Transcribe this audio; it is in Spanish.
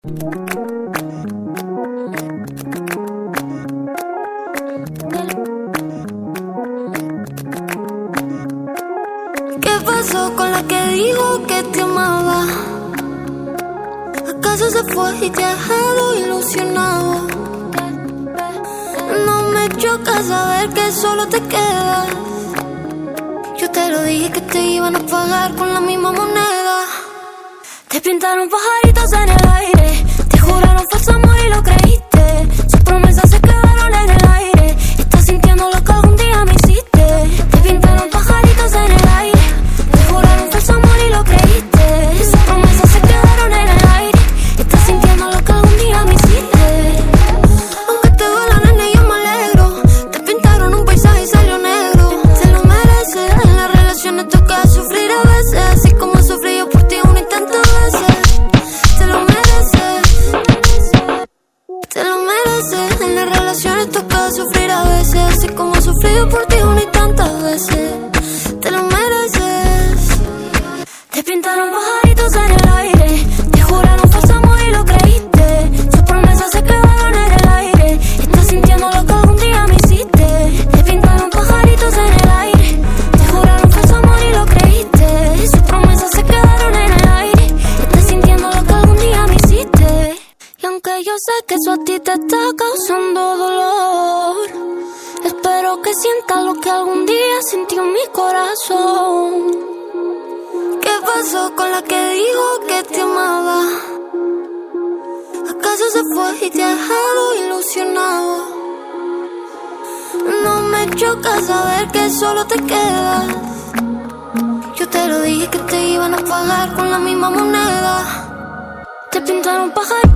¿Qué pasó con la que dijo que te amaba? ¿Acaso se fue y te ha dejado ilusionado? No me choca saber que solo te quedas. Yo te lo dije que te iban a pagar con la misma moneda. Te pintaron pajaritos en el aire, te juraron falso amor y lo creíste. Sus promesas se quedaron en el aire. Estás sintiendo lo que algún día me hiciste. Te pintaron pajaritos en el aire, te juraron falso amor y lo creíste. Sus promesas se quedaron en el aire. Estás sintiendo lo que algún día me hiciste. Aunque te duela, nene, yo me alegro. Te pintaron un paisaje y salió negro. Te lo mereces, en las relaciones toca sufrir a veces, así como sufrí yo por ti un intento de veces. Te lo mereces, te lo mereces. En las relaciones toca sufrir a veces, así como sufrí yo por ti una y tantas veces. Te lo mereces. Te pintaron pajaritos en el aire, te juraron falso amor y lo creíste. Sus promesas se quedaron en el aire. Estás sintiendo lo que algún día me hiciste. Te pintaron pajaritos en el aire, te juraron falso amor y lo creíste. Sus promesas se quedaron en el aire. Estás sintiendo lo que algún día me hiciste. Y aunque yo sé que eso a ti te está causando dolor, espero que sientas lo que algún día sintió mi corazón. ¿Qué pasó con la que dijo que te amaba? ¿Acaso se fue y te ha dejado ilusionado? No me choca saber que solo te quedas. Yo te lo dije que te iban a pagar con la misma moneda. Te pintaron pajar